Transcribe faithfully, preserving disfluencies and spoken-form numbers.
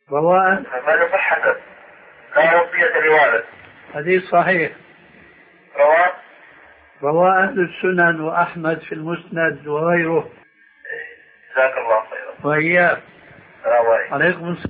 رواه فماذا صحة لا وصية لوالد؟ حديث صحيح، رواه رواه أهل السنن وأحمد في المسند وغيره. جزاك الله خيرا. وإياك. السلام عليكم. عليكم السلام.